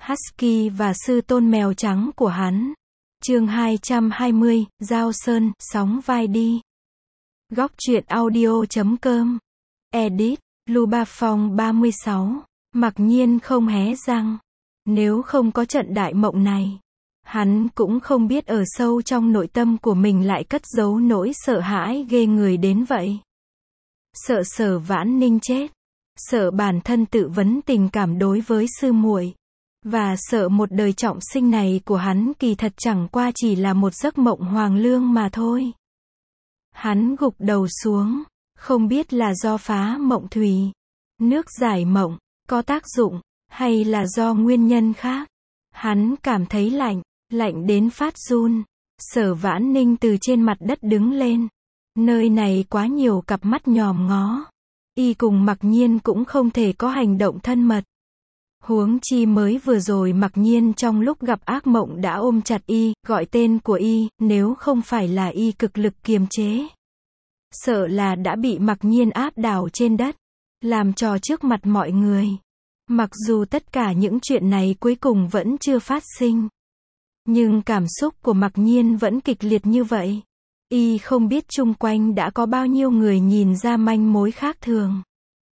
Husky và sư tôn mèo trắng của hắn. Chương 220, Giao Sơn, sóng vai đi. Góc truyện audio.com. Edit, Luba Phong 36. Mặc nhiên không hé răng. Nếu không có trận đại mộng này, hắn cũng không biết ở sâu trong nội tâm của mình lại cất giấu nỗi sợ hãi ghê người đến vậy. Sợ Sở Vãn Ninh chết, sợ bản thân tự vấn tình cảm đối với sư muội, và sợ một đời trọng sinh này của hắn kỳ thật chẳng qua chỉ là một giấc mộng hoang lương mà thôi. Hắn gục đầu xuống, không biết là do phá mộng thủy, nước giải mộng, có tác dụng, hay là do nguyên nhân khác. Hắn cảm thấy lạnh, lạnh đến phát run. Sở Vãn Ninh từ trên mặt đất đứng lên. Nơi này quá nhiều cặp mắt nhòm ngó. Y cùng Mặc Nhiên cũng không thể có hành động thân mật. Huống chi mới vừa rồi Mặc Nhiên trong lúc gặp ác mộng đã ôm chặt Y, gọi tên của Y, nếu không phải là Y cực lực kiềm chế, sợ là đã bị Mặc Nhiên áp đảo trên đất, làm trò trước mặt mọi người. Mặc dù tất cả những chuyện này cuối cùng vẫn chưa phát sinh, nhưng cảm xúc của Mặc Nhiên vẫn kịch liệt như vậy. Y không biết chung quanh đã có bao nhiêu người nhìn ra manh mối khác thường.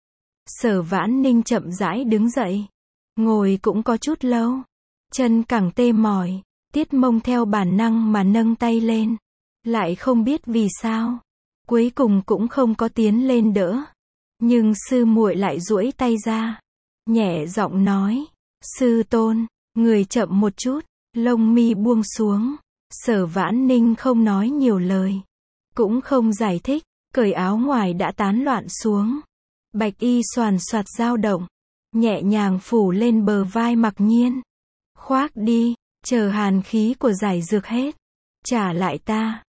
Sở Vãn Ninh chậm rãi đứng dậy, ngồi cũng có chút lâu, chân cẳng tê mỏi, Tiết Mông theo bản năng mà nâng tay lên, lại không biết vì sao, cuối cùng cũng không có tiến lên đỡ. Nhưng sư muội lại duỗi tay ra, nhẹ giọng nói, sư tôn, người chậm một chút. Lông mi buông xuống. Sở Vãn Ninh không nói nhiều lời, cũng không giải thích, cởi áo ngoài đã tán loạn xuống. Bạch y xoàn xoạt dao động, nhẹ nhàng phủ lên bờ vai Mặc Nhiên. Khoác đi, chờ hàn khí của giải dược hết, trả lại ta.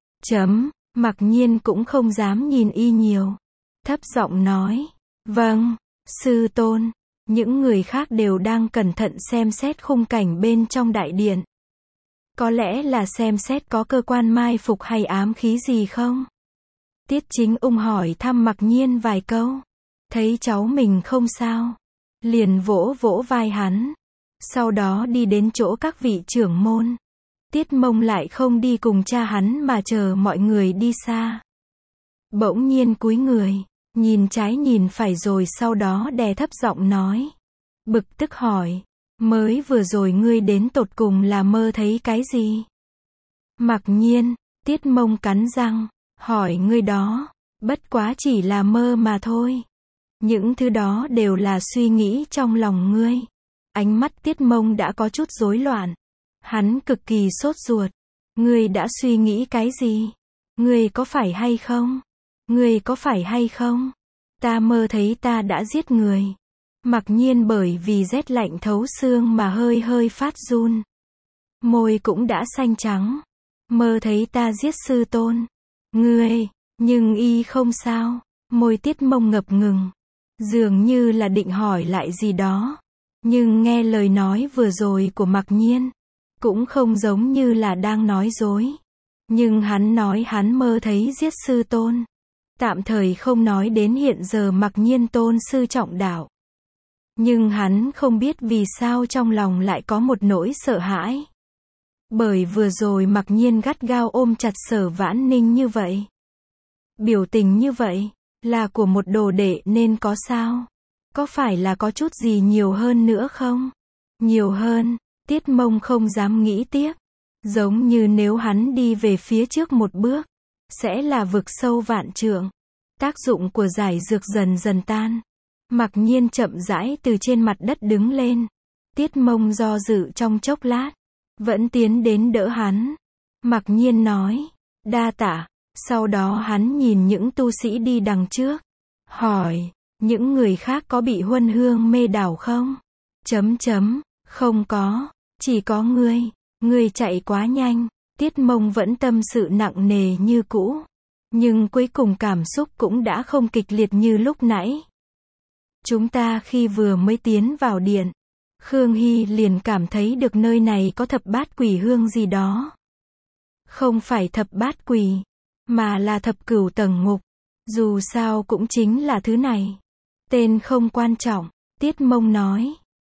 Mặc Nhiên cũng không dám nhìn Y nhiều, thấp giọng nói, vâng, sư tôn. Những người khác đều đang cẩn thận xem xét khung cảnh bên trong đại điện. Có lẽ là xem xét có cơ quan mai phục hay ám khí gì không? Tiết Chính Ung hỏi thăm Mặc Nhiên vài câu. Thấy cháu mình không sao, liền vỗ vỗ vai hắn. Sau đó đi đến chỗ các vị trưởng môn. Tiết Mông lại không đi cùng cha hắn mà chờ mọi người đi xa. Bỗng nhiên cúi người, nhìn trái nhìn phải rồi sau đó đè thấp giọng nói. Bực tức hỏi, mới vừa rồi ngươi đến tột cùng là mơ thấy cái gì? Mặc Nhiên, Tiết Mông cắn răng, hỏi ngươi đó, bất quá chỉ là mơ mà thôi. Những thứ đó đều là suy nghĩ trong lòng ngươi. Ánh mắt Tiết Mông đã có chút rối loạn. Hắn cực kỳ sốt ruột. Ngươi đã suy nghĩ cái gì? Ngươi có phải hay không? Ngươi có phải hay không? Ta mơ thấy ta đã giết người. Mặc Nhiên bởi vì rét lạnh thấu xương mà hơi hơi phát run. Môi cũng đã xanh trắng. Mơ thấy ta giết sư tôn. Ngươi, nhưng Y không sao. Môi Tiết Mông ngập ngừng. Dường như là định hỏi lại gì đó. Nhưng nghe lời nói vừa rồi của Mặc Nhiên, cũng không giống như là đang nói dối. Nhưng hắn nói hắn mơ thấy giết sư tôn. Tạm thời không nói đến hiện giờ Mặc Nhiên tôn sư trọng đạo. Nhưng hắn không biết vì sao trong lòng lại có một nỗi sợ hãi. Bởi vừa rồi Mặc Nhiên gắt gao ôm chặt Sở Vãn Ninh như vậy. Biểu tình như vậy, là của một đồ đệ nên có sao? Có phải là có chút gì nhiều hơn nữa không? Nhiều hơn, Tiết Mông không dám nghĩ tiếp. Giống như nếu hắn đi về phía trước một bước, sẽ là vực sâu vạn trượng. Tác dụng của giải dược dần dần tan. Mặc Nhiên chậm rãi từ trên mặt đất đứng lên. Tiết Mông do dự trong chốc lát, vẫn tiến đến đỡ hắn. Mặc Nhiên nói, đa tạ. Sau đó hắn nhìn những tu sĩ đi đằng trước, hỏi, những người khác có bị huân hương mê đảo không? Không có, chỉ có ngươi chạy quá nhanh. Tiết Mông vẫn tâm sự nặng nề như cũ, nhưng cuối cùng cảm xúc cũng đã không kịch liệt như lúc nãy. Chúng ta khi vừa mới tiến vào điện, Khương Hy liền cảm thấy được nơi này có thập bát quỷ hương gì đó. Không phải thập bát quỷ, mà là thập cửu tầng ngục. Dù sao cũng chính là thứ này. Tên không quan trọng, Tiết Mông nói.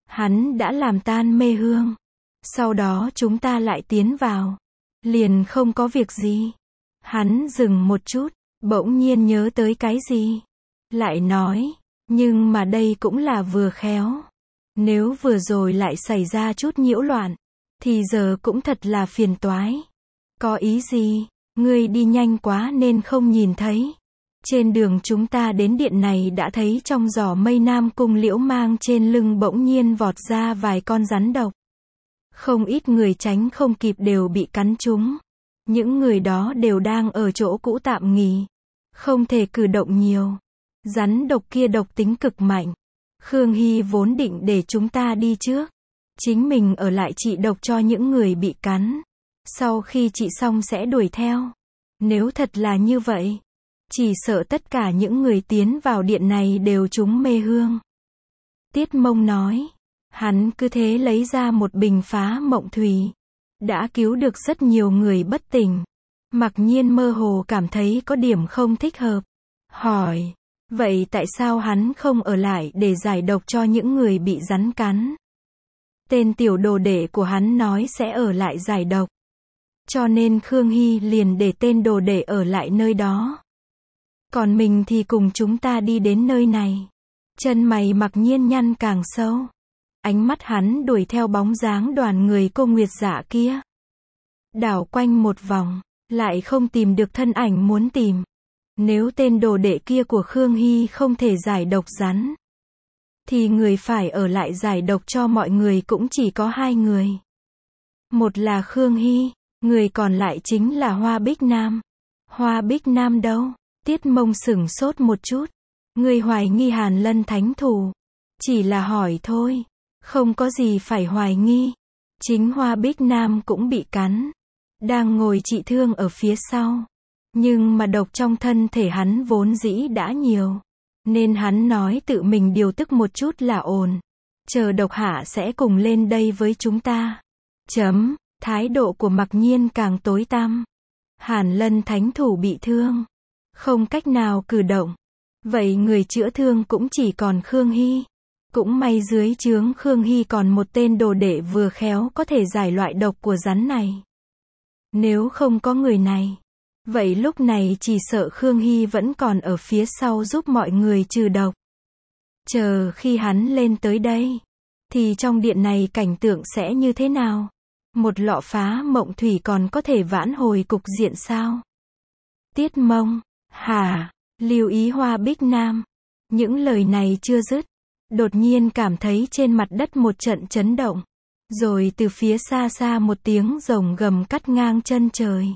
Hắn đã làm tan mê hương. Sau đó chúng ta lại tiến vào. Liền không có việc gì. Hắn dừng một chút, bỗng nhiên nhớ tới cái gì. Lại nói, nhưng mà đây cũng là vừa khéo. Nếu vừa rồi lại xảy ra chút nhiễu loạn, thì giờ cũng thật là phiền toái. Có ý gì? Ngươi đi nhanh quá nên không nhìn thấy. Trên đường chúng ta đến điện này đã thấy trong giỏ mây Nam Cung Liễu mang trên lưng bỗng nhiên vọt ra vài con rắn độc. Không ít người tránh không kịp đều bị cắn trúng. Những người đó đều đang ở chỗ cũ tạm nghỉ. Không thể cử động nhiều. Rắn độc kia độc tính cực mạnh. Khương Hy vốn định để chúng ta đi trước. Chính mình ở lại trị độc cho những người bị cắn. Sau khi trị xong sẽ đuổi theo. Nếu thật là như vậy, chỉ sợ tất cả những người tiến vào điện này đều trúng mê hương. Tiết Mông nói. Hắn cứ thế lấy ra một bình phá mộng thủy. Đã cứu được rất nhiều người bất tỉnh. Mặc Nhiên mơ hồ cảm thấy có điểm không thích hợp. Hỏi. Vậy tại sao hắn không ở lại để giải độc cho những người bị rắn cắn? Tên tiểu đồ đệ của hắn nói sẽ ở lại giải độc. Cho nên Khương Hy liền để tên đồ đệ ở lại nơi đó. Còn mình thì cùng chúng ta đi đến nơi này. Chân mày Mặc Nhiên nhăn càng sâu. Ánh mắt hắn đuổi theo bóng dáng đoàn người Cô Nguyệt Dạ kia. Đảo quanh một vòng, lại không tìm được thân ảnh muốn tìm. Nếu tên đồ đệ kia của Khương Hy không thể giải độc rắn, thì người phải ở lại giải độc cho mọi người cũng chỉ có hai người. Một là Khương Hy, người còn lại chính là Hoa Bích Nam. Hoa Bích Nam đâu? Tiết Mông sửng sốt một chút. Người hoài nghi Hàn Lân thánh thủ. Chỉ là hỏi thôi. Không có gì phải hoài nghi. Chính Hoa Bích Nam cũng bị cắn. Đang ngồi trị thương ở phía sau. Nhưng mà độc trong thân thể hắn vốn dĩ đã nhiều. Nên hắn nói tự mình điều tức một chút là ổn. Chờ độc hạ sẽ cùng lên đây với chúng ta. Thái độ của Mặc Nhiên càng tối tăm. Hàn Lân thánh thủ bị thương. Không cách nào cử động. Vậy người chữa thương cũng chỉ còn Khương Hy. Cũng may dưới trướng Khương Hy còn một tên đồ đệ vừa khéo có thể giải loại độc của rắn này. Nếu không có người này, vậy lúc này chỉ sợ Khương Hy vẫn còn ở phía sau giúp mọi người trừ độc. Chờ khi hắn lên tới đây, thì trong điện này cảnh tượng sẽ như thế nào? Một lọ phá mộng thủy còn có thể vãn hồi cục diện sao? Tiết Mông, hả? Lưu ý Hoa Bích Nam. Những lời này chưa dứt. Đột nhiên cảm thấy trên mặt đất một trận chấn động. Rồi từ phía xa xa một tiếng rồng gầm cắt ngang chân trời.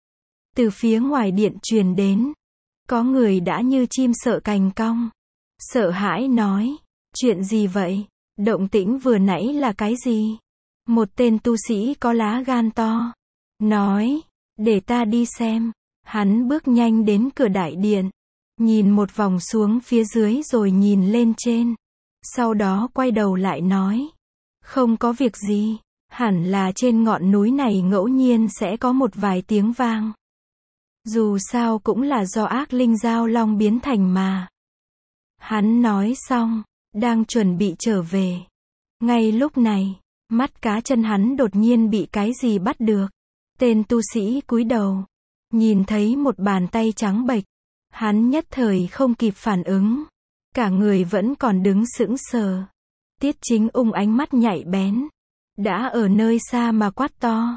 Từ phía ngoài điện truyền đến. Có người đã như chim sợ cành cong. Sợ hãi nói. Chuyện gì vậy? Động tĩnh vừa nãy là cái gì? Một tên tu sĩ có lá gan to. Nói. Để ta đi xem. Hắn bước nhanh đến cửa đại điện. Nhìn một vòng xuống phía dưới rồi nhìn lên trên. Sau đó quay đầu lại nói. Không có việc gì. Hẳn là trên ngọn núi này ngẫu nhiên sẽ có một vài tiếng vang. Dù sao cũng là do ác linh giao long biến thành mà. Hắn nói xong, đang chuẩn bị trở về. Ngay lúc này, mắt cá chân hắn đột nhiên bị cái gì bắt được. Tên tu sĩ cúi đầu. Nhìn thấy một bàn tay trắng bệch. Hắn nhất thời không kịp phản ứng. Cả người vẫn còn đứng sững sờ. Tiết Chính Ung ánh mắt nhạy bén. Đã ở nơi xa mà quát to.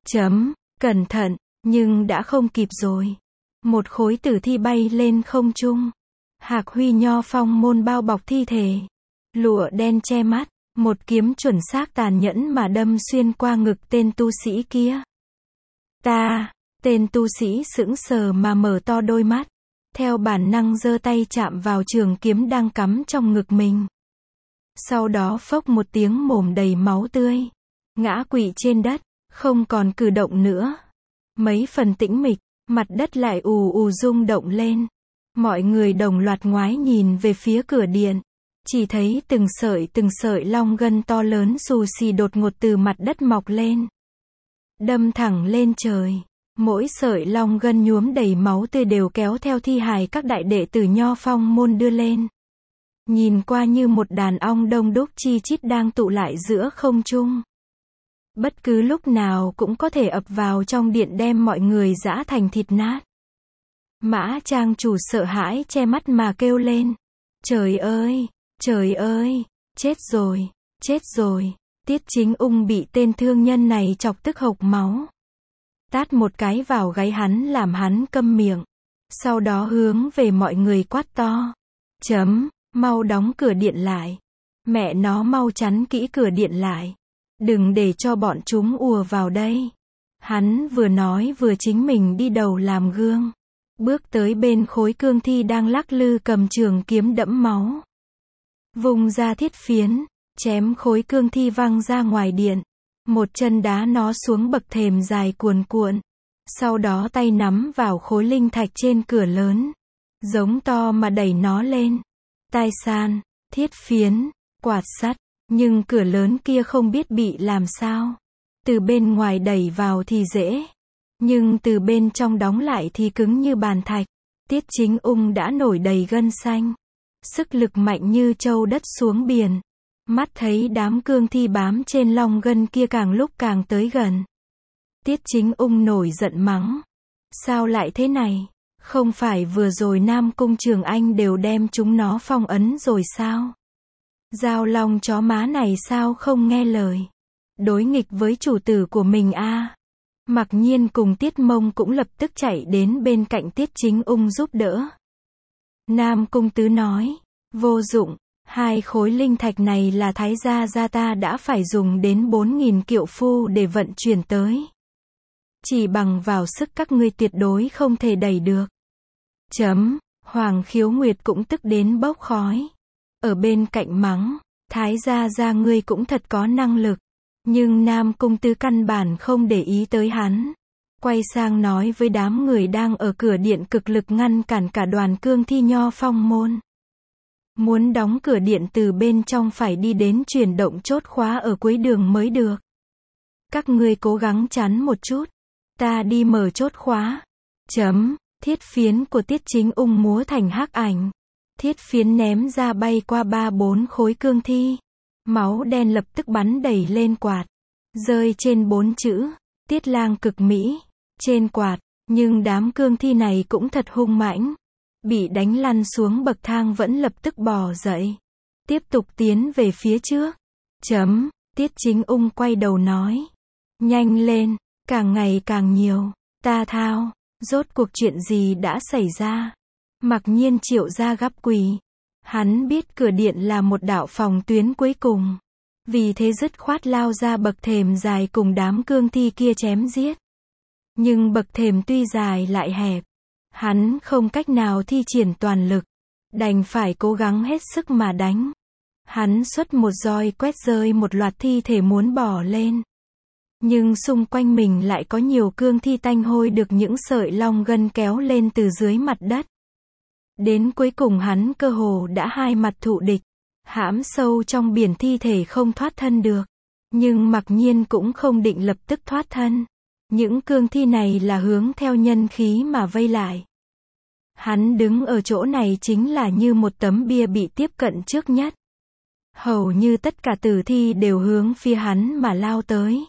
Cẩn thận, nhưng đã không kịp rồi. Một khối tử thi bay lên không trung. Hạc Huy Nho Phong môn bao bọc thi thể. Lụa đen che mắt. Một kiếm chuẩn xác tàn nhẫn mà đâm xuyên qua ngực tên tu sĩ kia. Tên tu sĩ sững sờ mà mở to đôi mắt. Theo bản năng giơ tay chạm vào trường kiếm đang cắm trong ngực mình. Sau đó phốc một tiếng mồm đầy máu tươi. Ngã quỵ trên đất, không còn cử động nữa. Mấy phần tĩnh mịch, mặt đất lại ù ù rung động lên. Mọi người đồng loạt ngoái nhìn về phía cửa điện. Chỉ thấy từng sợi long gân to lớn xù xì đột ngột từ mặt đất mọc lên. Đâm thẳng lên trời. Mỗi sợi long gân nhuốm đầy máu tươi đều kéo theo thi hài các đại đệ tử Nho Phong môn đưa lên. nhìn qua như một đàn ong đông đúc chi chít đang tụ lại giữa không trung. Bất cứ lúc nào cũng có thể ập vào trong điện đem mọi người giã thành thịt nát. Mã trang chủ sợ hãi che mắt mà kêu lên. Trời ơi, chết rồi, chết rồi. Tiết Chính Ung bị tên thương nhân này chọc tức hộc máu. Tát một cái vào gáy hắn làm hắn câm miệng. Sau đó hướng về mọi người quát to. Mau đóng cửa điện lại. Mẹ nó mau chắn kỹ cửa điện lại. Đừng để cho bọn chúng ùa vào đây. Hắn vừa nói vừa chính mình đi đầu làm gương. Bước tới bên khối cương thi đang lắc lư cầm trường kiếm đẫm máu. Vùng ra thiết phiến, chém khối cương thi văng ra ngoài điện. Một chân đá nó xuống bậc thềm dài cuồn cuộn. Sau đó tay nắm vào khối linh thạch trên cửa lớn. Giống to mà đẩy nó lên. Tai san, thiết phiến, quạt sắt. Nhưng cửa lớn kia không biết bị làm sao. Từ bên ngoài đẩy vào thì dễ. Nhưng từ bên trong đóng lại thì cứng như bàn thạch. Tiết Chính Ung đã nổi đầy gân xanh. Sức lực mạnh như trâu đất xuống biển. Mắt thấy đám cương thi bám trên long gân kia càng lúc càng tới gần. Tiết Chính Ung nổi giận mắng. Sao lại thế này? Không phải vừa rồi Nam Cung Trường Anh đều đem chúng nó phong ấn rồi sao? Giao long chó má này sao không nghe lời? Đối nghịch với chủ tử của mình a. Mặc Nhiên cùng Tiết Mông cũng lập tức chạy đến bên cạnh Tiết Chính Ung giúp đỡ. Nam Cung Tứ nói, vô dụng, 2 khối linh thạch này là Thái gia ta đã phải dùng đến 4.000 kiệu phu để vận chuyển tới. Chỉ bằng vào sức các ngươi tuyệt đối không thể đẩy được. Hoàng Khiếu Nguyệt cũng tức đến bốc khói. Ở bên cạnh mắng, Thái gia ngươi cũng thật có năng lực. Nhưng Nam Cung Tứ căn bản không để ý tới hắn. Quay sang nói với đám người đang ở cửa điện cực lực ngăn cản cả đoàn cương thi Nho Phong môn. Muốn đóng cửa điện từ bên trong phải đi đến chuyển động chốt khóa ở cuối đường mới được. Các ngươi cố gắng chắn một chút. Ta đi mở chốt khóa. Thiết phiến của Tiết Chính Ung múa thành hắc ảnh. Thiết phiến ném ra bay qua 3-4 khối cương thi. Máu đen lập tức bắn đẩy lên quạt. Rơi trên 4 chữ. Tiết lang cực mỹ. Trên quạt. Nhưng đám cương thi này cũng thật hung mãnh. Bị đánh lăn xuống bậc thang vẫn lập tức bò dậy. Tiếp tục tiến về phía trước. Tiết Chính Ung quay đầu nói. Nhanh lên. Càng ngày càng nhiều. Ta thao. Rốt cuộc chuyện gì đã xảy ra? Mặc Nhiên triệu ra gắp quỳ. Hắn biết cửa điện là một đạo phòng tuyến cuối cùng. Vì thế dứt khoát lao ra bậc thềm dài cùng đám cương thi kia chém giết. Nhưng bậc thềm tuy dài lại hẹp. Hắn không cách nào thi triển toàn lực. Đành phải cố gắng hết sức mà đánh. Hắn xuất một roi quét rơi một loạt thi thể muốn bỏ lên. Nhưng xung quanh mình lại có nhiều cương thi tanh hôi được những sợi long gân kéo lên từ dưới mặt đất. Đến cuối cùng hắn cơ hồ đã hai mặt thụ địch. Hãm sâu trong biển thi thể không thoát thân được. Nhưng Mặc Nhiên cũng không định lập tức thoát thân. Những cương thi này là hướng theo nhân khí mà vây lại. Hắn đứng ở chỗ này chính là như một tấm bia bị tiếp cận trước nhất. Hầu như tất cả tử thi đều hướng phía hắn mà lao tới.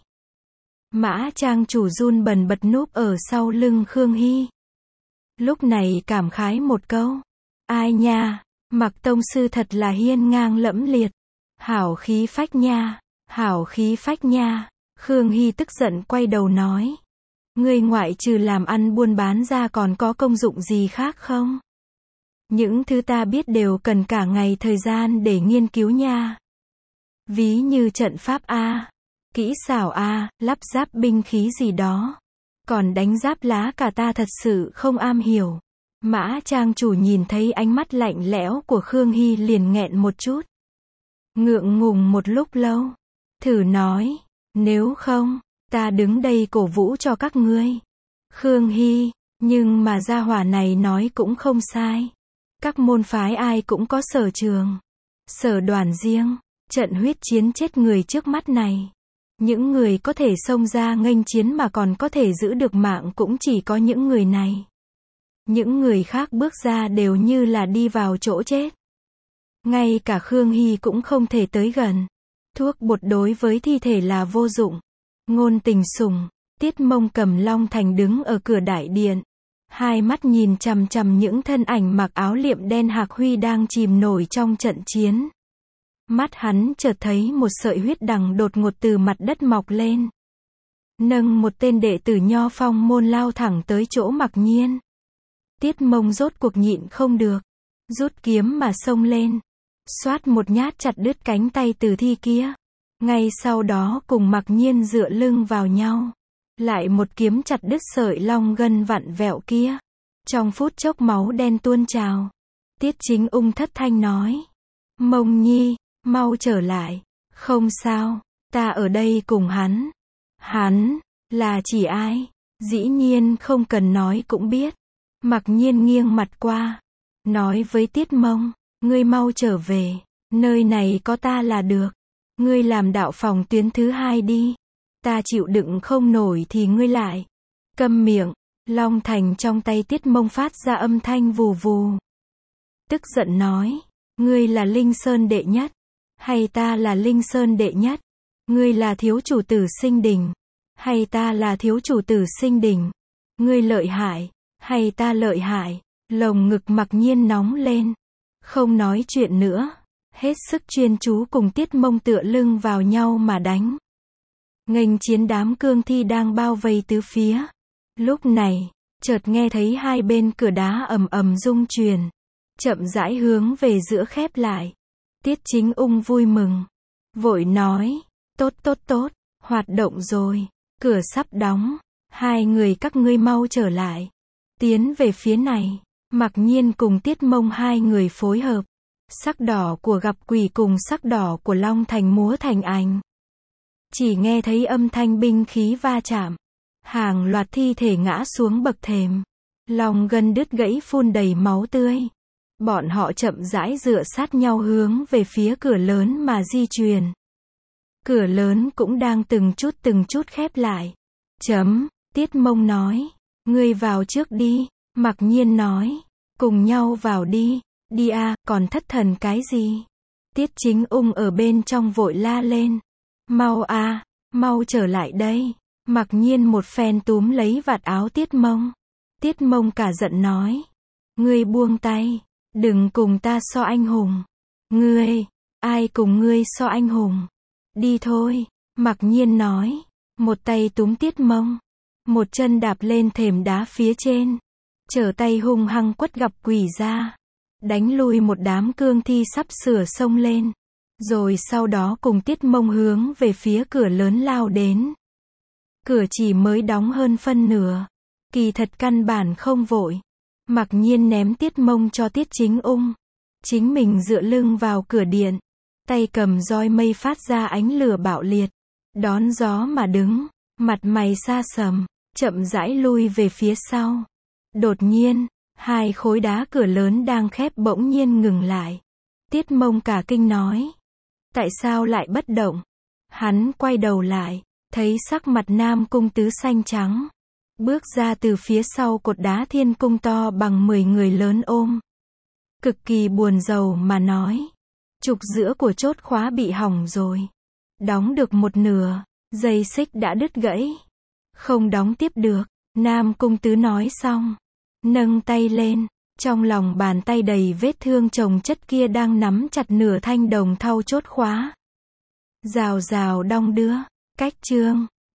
Mã trang chủ run bần bật núp ở sau lưng Khương Hy. Lúc này cảm khái một câu. Ai nha, Mặc tông sư thật là hiên ngang lẫm liệt. Hảo khí phách nha, hảo khí phách nha. Khương Hy tức giận quay đầu nói. Ngươi ngoại trừ làm ăn buôn bán ra còn có công dụng gì khác không? Những thứ ta biết đều cần cả ngày thời gian để nghiên cứu nha. Ví như trận pháp A, kỹ xảo A, lắp ráp binh khí gì đó. Còn đánh giáp lá cả ta thật sự không am hiểu. Mã trang chủ nhìn thấy ánh mắt lạnh lẽo của Khương Hy liền nghẹn một chút. Ngượng ngùng một lúc lâu. Thử nói, nếu không, ta đứng đây cổ vũ cho các ngươi. Khương Hy, nhưng mà gia hỏa này nói cũng không sai. Các môn phái ai cũng có sở trường, sở đoàn riêng. Trận huyết chiến chết người trước mắt này. Những người có thể xông ra nghênh chiến mà còn có thể giữ được mạng cũng chỉ có những người này. Những người khác bước ra đều như là đi vào chỗ chết. Ngay cả Khương Hy cũng không thể tới gần. Thuốc bột đối với thi thể là vô dụng. Ngôn Tình Sủng, Tiết Mông cầm Long Thành đứng ở cửa đại điện. Hai mắt nhìn chằm chằm những thân ảnh mặc áo liệm đen Hạc Huy đang chìm nổi trong trận chiến. Mắt hắn chợt thấy một sợi huyết đằng đột ngột từ mặt đất mọc lên. Nâng một tên đệ tử Nho Phong môn lao thẳng tới chỗ Mặc Nhiên. Tiết Mông rốt cuộc nhịn không được. Rút kiếm mà xông lên. Xoát một nhát chặt đứt cánh tay tử thi kia. Ngay sau đó cùng Mặc Nhiên dựa lưng vào nhau. Lại một kiếm chặt đứt sợi long gân vặn vẹo kia. Trong phút chốc máu đen tuôn trào. Tiết Chính Ung thất thanh nói. Mông Nhi, mau trở lại. Không sao, ta ở đây cùng hắn. Hắn, là chỉ ai? Dĩ nhiên không cần nói cũng biết. Mặc Nhiên nghiêng mặt qua. Nói với Tiết Mông, ngươi mau trở về. Nơi này có ta là được. Ngươi làm đạo phòng tuyến thứ 2 đi. Ta chịu đựng không nổi thì ngươi lại. Câm miệng. Long Thành trong tay Tiết Mông phát ra âm thanh vù vù. Tức giận nói. Ngươi là Linh Sơn đệ nhất. Hay ta là Linh Sơn đệ nhất? Ngươi là thiếu chủ tử Sinh Đình. Hay ta là thiếu chủ tử Sinh Đình? Ngươi lợi hại. Hay ta lợi hại? Lồng ngực Mặc Nhiên nóng lên. Không nói chuyện nữa. Hết sức chuyên chú cùng Tiết Mông tựa lưng vào nhau mà đánh. Nghênh chiến đám cương thi đang bao vây tứ phía. Lúc này, chợt nghe thấy hai bên cửa đá ầm ầm rung chuyển. Chậm rãi hướng về giữa khép lại. Tiết Chính Ung vui mừng. Vội nói. Tốt tốt tốt. Hoạt động rồi. Cửa sắp đóng. Hai người các ngươi mau trở lại. Tiến về phía này. Mặc Nhiên cùng Tiết Mông hai người phối hợp. Sắc đỏ của gặp quỷ cùng sắc đỏ của Long Thành múa thành ảnh. Chỉ nghe thấy âm thanh binh khí va chạm. Hàng loạt thi thể ngã xuống bậc thềm. Long gân đứt gãy phun đầy máu tươi. Bọn họ chậm rãi dựa sát nhau hướng về phía cửa lớn mà di chuyển. Cửa lớn cũng đang từng chút khép lại. Tiết Mông nói. Ngươi vào trước đi. Mặc Nhiên nói. Cùng nhau vào đi. Đi à, còn thất thần cái gì? Tiết Chính Ung ở bên trong vội la lên. Mau à, mau trở lại đây. Mặc Nhiên một phen túm lấy vạt áo Tiết Mông. Tiết Mông cả giận nói. Ngươi buông tay. Đừng cùng ta so anh hùng. Ngươi, ai cùng ngươi so anh hùng? Đi thôi. Mặc Nhiên nói. Một tay túm Tiết Mông. Một chân đạp lên thềm đá phía trên. Trở tay hung hăng quất gặp quỷ ra. Đánh lui một đám cương thi sắp sửa xông lên. Rồi sau đó cùng Tiết Mông hướng về phía cửa lớn lao đến. Cửa chỉ mới đóng hơn phân nửa. Kỳ thật căn bản không vội. Mặc Nhiên ném Tiết Mông cho Tiết Chính Ung. Chính mình dựa lưng vào cửa điện. Tay cầm roi mây phát ra ánh lửa bạo liệt. Đón gió mà đứng. Mặt mày xa sầm. Chậm rãi lui về phía sau. Đột nhiên, hai khối đá cửa lớn đang khép bỗng nhiên ngừng lại. Tiết Mông cả kinh nói. Tại sao lại bất động? Hắn quay đầu lại. Thấy sắc mặt Nam Cung Tứ xanh trắng. Bước ra từ phía sau cột đá thiên cung to bằng 10 người lớn ôm. Cực kỳ buồn rầu mà nói. Trục giữa của chốt khóa bị hỏng rồi. Đóng được một nửa. Dây xích đã đứt gãy. Không đóng tiếp được. Nam Cung Tứ nói xong. Nâng tay lên. Trong lòng bàn tay đầy vết thương chồng chất kia đang nắm chặt nửa thanh đồng thau chốt khóa. Rào rào đong đưa. Cách chương.